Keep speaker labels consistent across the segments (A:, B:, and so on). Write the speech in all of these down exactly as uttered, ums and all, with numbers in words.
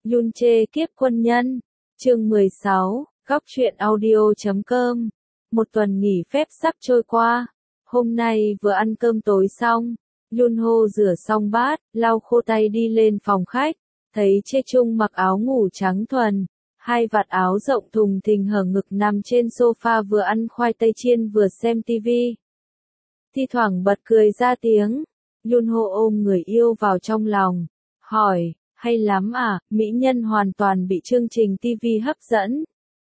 A: Yun Che kiếp quân nhân. Chương mười sáu, góc truyện audio chấm com. Một tuần nghỉ phép sắp trôi qua. Hôm nay vừa ăn cơm tối xong, Yun Ho rửa xong bát, lau khô tay đi lên phòng khách, thấy Che Chung mặc áo ngủ trắng thuần, hai vạt áo rộng thùng thình hở ngực nằm trên sofa vừa ăn khoai tây chiên vừa xem tivi. Thi thoảng bật cười ra tiếng, Yun Ho ôm người yêu vào trong lòng, hỏi, hay lắm à, mỹ nhân hoàn toàn bị chương trình tivi hấp dẫn.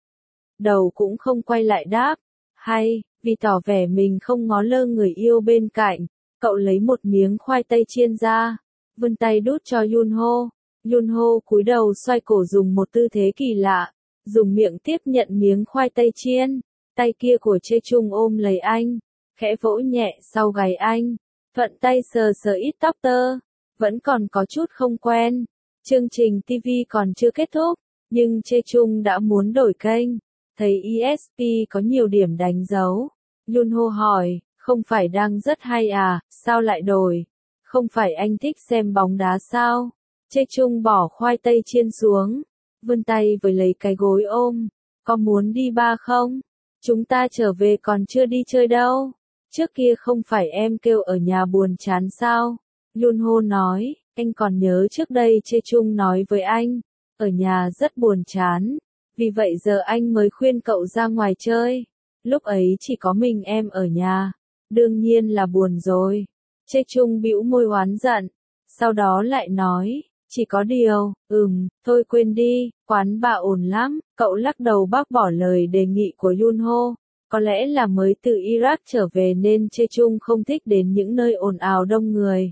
A: Đầu cũng không quay lại đáp, hay, vì tỏ vẻ mình không ngó lơ người yêu bên cạnh, cậu lấy một miếng khoai tây chiên ra, vươn tay đút cho Yun Ho. Yun Ho cúi đầu xoay cổ dùng một tư thế kỳ lạ, dùng miệng tiếp nhận miếng khoai tây chiên, tay kia của Che Chung ôm lấy anh, khẽ vỗ nhẹ sau gáy anh, thuận tay sờ sờ ít tóc tơ, vẫn còn có chút không quen. Chương trình tivi còn chưa kết thúc, nhưng Che Chung đã muốn đổi kênh, thấy e ét pê có nhiều điểm đánh dấu. Yun Ho hỏi, không phải đang rất hay à, sao lại đổi? Không phải anh thích xem bóng đá sao? Che Chung bỏ khoai tây chiên xuống, vươn tay với lấy cái gối ôm, có muốn đi bar không? Chúng ta trở về còn chưa đi chơi đâu. Trước kia không phải em kêu ở nhà buồn chán sao? Yun Ho nói, anh còn nhớ trước đây Che Chung nói với anh, ở nhà rất buồn chán, vì vậy giờ anh mới khuyên cậu ra ngoài chơi. Lúc ấy chỉ có mình em ở nhà, đương nhiên là buồn rồi. Che Chung bĩu môi oán giận, sau đó lại nói, chỉ có điều, ừm, thôi quên đi, quán bà ổn lắm. Cậu lắc đầu bác bỏ lời đề nghị của Yun Ho. Có lẽ là mới từ Iraq trở về nên Che Chung không thích đến những nơi ồn ào đông người.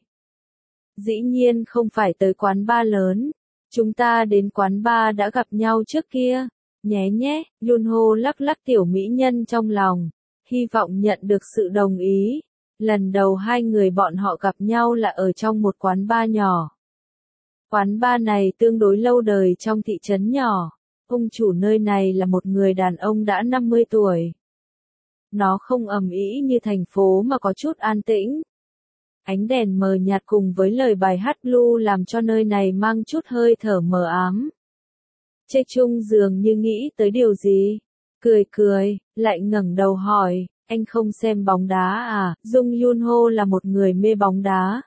A: Dĩ nhiên không phải tới quán bar lớn. Chúng ta đến quán bar đã gặp nhau trước kia. Nhé nhé, Yun Ho lắc lắc tiểu mỹ nhân trong lòng, hy vọng nhận được sự đồng ý. Lần đầu hai người bọn họ gặp nhau là ở trong một quán bar nhỏ. Quán bar này tương đối lâu đời trong thị trấn nhỏ. Ông chủ nơi này là một người đàn ông đã năm mươi tuổi. Nó không ầm ĩ như thành phố mà có chút an tĩnh. Ánh đèn mờ nhạt cùng với lời bài hát blue làm cho nơi này mang chút hơi thở mờ ám. Che Chung dường như nghĩ tới điều gì, cười cười, lại ngẩng đầu hỏi, anh không xem bóng đá à? Dung Yun Ho là một người mê bóng đá.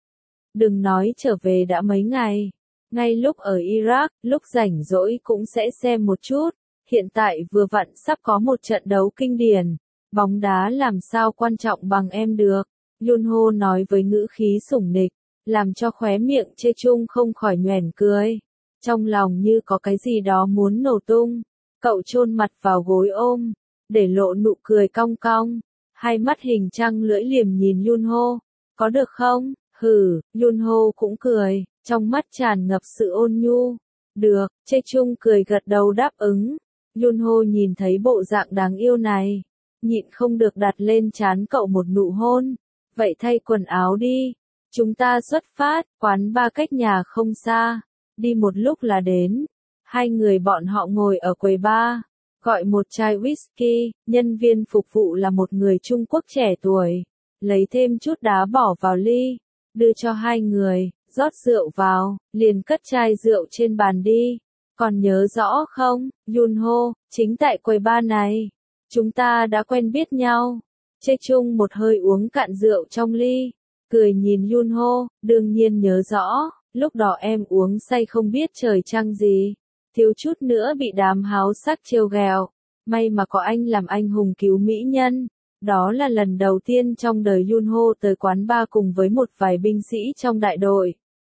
A: Đừng nói trở về đã mấy ngày, ngay lúc ở Iraq, lúc rảnh rỗi cũng sẽ xem một chút, hiện tại vừa vặn sắp có một trận đấu kinh điển, bóng đá làm sao quan trọng bằng em được. Yun Ho nói với ngữ khí sủng nịch, làm cho khóe miệng Che Chung không khỏi nhoẻn cười. Trong lòng như có cái gì đó muốn nổ tung, cậu chôn mặt vào gối ôm, để lộ nụ cười cong cong, hai mắt hình trăng lưỡi liềm nhìn Yun Ho, có được không? Hừ, Yun Ho cũng cười, trong mắt tràn ngập sự ôn nhu. Được, Che Chung cười gật đầu đáp ứng. Yun Ho nhìn thấy bộ dạng đáng yêu này, nhịn không được đặt lên trán cậu một nụ hôn. Vậy thay quần áo đi, chúng ta xuất phát, quán bar cách nhà không xa, đi một lúc là đến. Hai người bọn họ ngồi ở quầy bar, gọi một chai whisky, nhân viên phục vụ là một người Trung Quốc trẻ tuổi, lấy thêm chút đá bỏ vào ly, đưa cho hai người, rót rượu vào, liền cất chai rượu trên bàn đi. Còn nhớ rõ không, Yun Ho, chính tại quầy bar này, chúng ta đã quen biết nhau. Che Chung một hơi uống cạn rượu trong ly, cười nhìn Yun Ho, đương nhiên nhớ rõ, lúc đó em uống say không biết trời trăng gì, thiếu chút nữa bị đám háo sắc trêu ghẹo, may mà có anh làm anh hùng cứu mỹ nhân. Đó là lần đầu tiên trong đời Yun Ho tới quán bar cùng với một vài binh sĩ trong đại đội.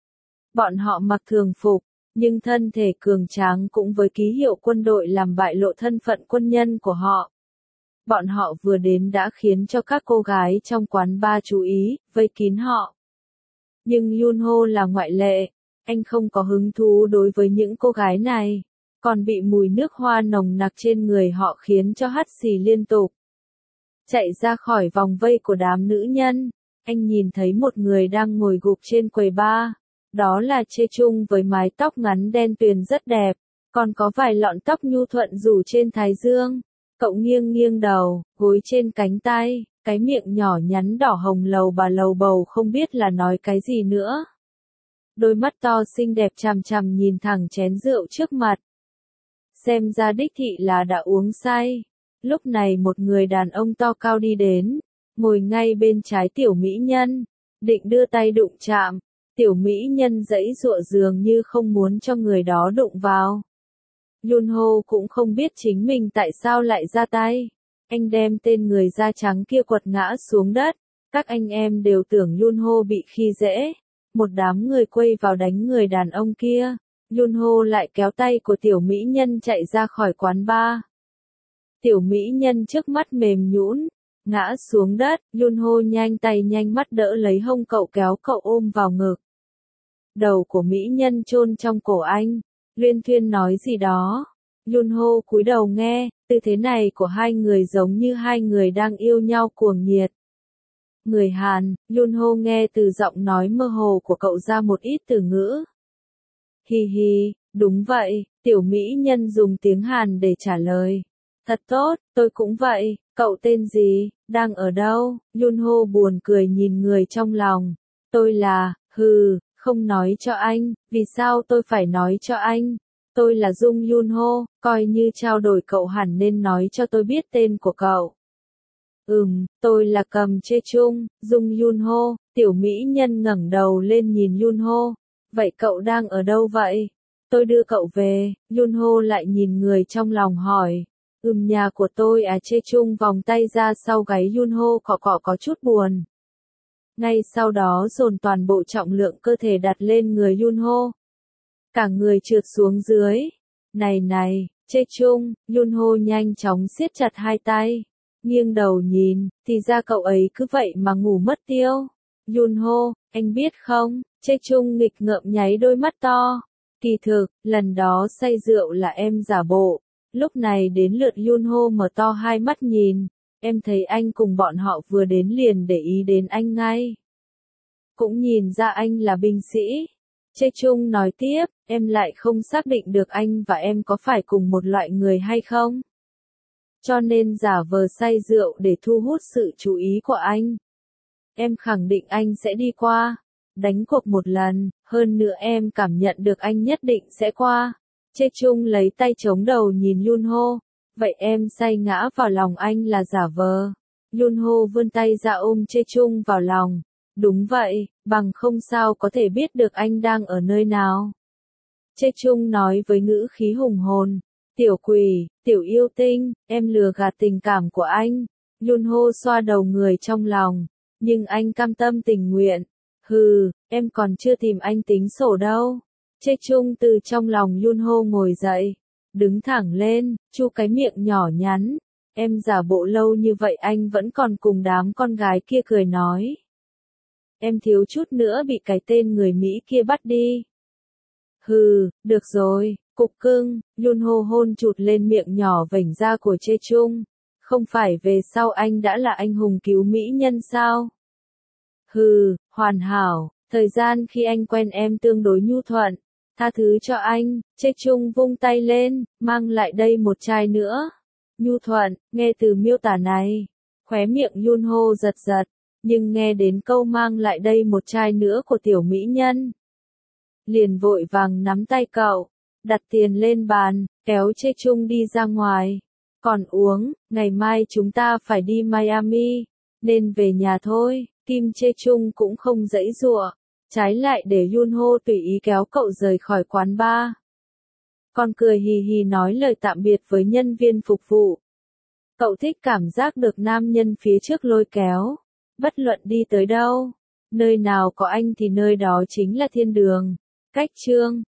A: Bọn họ mặc thường phục, nhưng thân thể cường tráng cũng với ký hiệu quân đội làm bại lộ thân phận quân nhân của họ. Bọn họ vừa đến đã khiến cho các cô gái trong quán bar chú ý, vây kín họ. Nhưng Yun Ho là ngoại lệ, anh không có hứng thú đối với những cô gái này, còn bị mùi nước hoa nồng nặc trên người họ khiến cho hắt xì liên tục. Chạy ra khỏi vòng vây của đám nữ nhân, anh nhìn thấy một người đang ngồi gục trên quầy bar, đó là Che Chung với mái tóc ngắn đen tuyền rất đẹp, còn có vài lọn tóc nhu thuận rủ trên thái dương. Cậu nghiêng nghiêng đầu, gối trên cánh tay, cái miệng nhỏ nhắn đỏ hồng lầu bà lầu bầu không biết là nói cái gì nữa. đôi mắt to xinh đẹp chằm chằm nhìn thẳng chén rượu trước mặt. Xem ra đích thị là đã uống say. Lúc này một người đàn ông to cao đi đến, ngồi ngay bên trái tiểu mỹ nhân, định đưa tay đụng chạm. Tiểu mỹ nhân giãy giụa dường như không muốn cho người đó đụng vào. Yunho cũng không biết chính mình tại sao lại ra tay. Anh đem tên người da trắng kia quật ngã xuống đất. Các anh em đều tưởng Yunho bị khi dễ. Một đám người quây vào đánh người đàn ông kia. Yunho lại kéo tay của tiểu mỹ nhân chạy ra khỏi quán bar. Tiểu mỹ nhân trước mắt mềm nhũn, ngã xuống đất. Yunho nhanh tay nhanh mắt đỡ lấy hông cậu kéo cậu ôm vào ngực. Đầu của mỹ nhân chôn trong cổ anh. Luyên thuyên nói gì đó. Yunho cúi đầu nghe, tư thế này của hai người giống như hai người đang yêu nhau cuồng nhiệt. Người Hàn, Yunho nghe từ giọng nói mơ hồ của cậu ra một ít từ ngữ. Hi hi, đúng vậy, tiểu mỹ nhân dùng tiếng Hàn để trả lời. Thật tốt, tôi cũng vậy, cậu tên gì, đang ở đâu? Yunho buồn cười nhìn người trong lòng. Tôi là, hừ, không nói cho anh, vì sao tôi phải nói cho anh? Tôi là Dung Yunho, coi như trao đổi cậu hẳn nên nói cho tôi biết tên của cậu. Ừm, tôi là Cầm Chê Chung, Dung Yunho. Tiểu mỹ nhân ngẩng đầu lên nhìn Yunho. Vậy cậu đang ở đâu vậy? Tôi đưa cậu về. Yunho lại nhìn người trong lòng hỏi. Ừm, nhà của tôi à. Chê Chung vòng tay ra sau gáy Yunho cọ cọ có chút buồn. Ngay sau đó dồn toàn bộ trọng lượng cơ thể đặt lên người Yunho. Cả người trượt xuống dưới. Này này, Chê Chung. Yunho nhanh chóng siết chặt hai tay. Nghiêng đầu nhìn, thì ra cậu ấy cứ vậy mà ngủ mất tiêu. Yunho, anh biết không? Chê Chung nghịch ngợm nháy đôi mắt to. Kỳ thực, lần đó say rượu là em giả bộ. Lúc này đến lượt Yunho mở to hai mắt nhìn. Em thấy anh cùng bọn họ vừa đến liền để ý đến anh ngay. Cũng nhìn ra anh là binh sĩ. Chê Chung nói tiếp, em lại không xác định được anh và em có phải cùng một loại người hay không? Cho nên giả vờ say rượu để thu hút sự chú ý của anh. Em khẳng định anh sẽ đi qua. Đánh cuộc một lần, hơn nữa em cảm nhận được anh nhất định sẽ qua. Chê Chung lấy tay chống đầu nhìn Yunho. Vậy em say ngã vào lòng anh là giả vờ. Yunho vươn tay ra ôm Chê Chung vào lòng. Đúng vậy, bằng không sao có thể biết được anh đang ở nơi nào. Chê Chung nói với ngữ khí hùng hồn. Tiểu quỷ, tiểu yêu tinh, em lừa gạt tình cảm của anh. Yunho xoa đầu người trong lòng. Nhưng anh cam tâm tình nguyện. Hừ, em còn chưa tìm anh tính sổ đâu. Chê Chung từ trong lòng Yunho ngồi dậy. Đứng thẳng lên, chu cái miệng nhỏ nhắn. Em giả bộ lâu như vậy anh vẫn còn cùng đám con gái kia cười nói. Em thiếu chút nữa bị cái tên người Mỹ kia bắt đi. Hừ, được rồi, cục cưng. Yunho hôn chụt lên miệng nhỏ vểnh ra của Chê Chung. Không phải về sau anh đã là anh hùng cứu mỹ nhân sao? Hừ, hoàn hảo, thời gian khi anh quen em tương đối nhu thuận. Tha thứ cho anh. Chê Chung vung tay lên, mang lại đây một chai nữa. Nhu thuận, nghe từ miêu tả này. Khóe miệng Yunho giật giật, nhưng nghe đến câu mang lại đây một chai nữa của tiểu mỹ nhân. Liền vội vàng nắm tay cậu, đặt tiền lên bàn, kéo Chê Chung đi ra ngoài. Còn uống, ngày mai chúng ta phải đi Miami, nên về nhà thôi. Kim Chê Chung cũng không giãy giụa, trái lại để Yunho tùy ý kéo cậu rời khỏi quán bar. Còn cười hì hì nói lời tạm biệt với nhân viên phục vụ. Cậu thích cảm giác được nam nhân phía trước lôi kéo. Bất luận đi tới đâu, nơi nào có anh thì nơi đó chính là thiên đường. Cách chương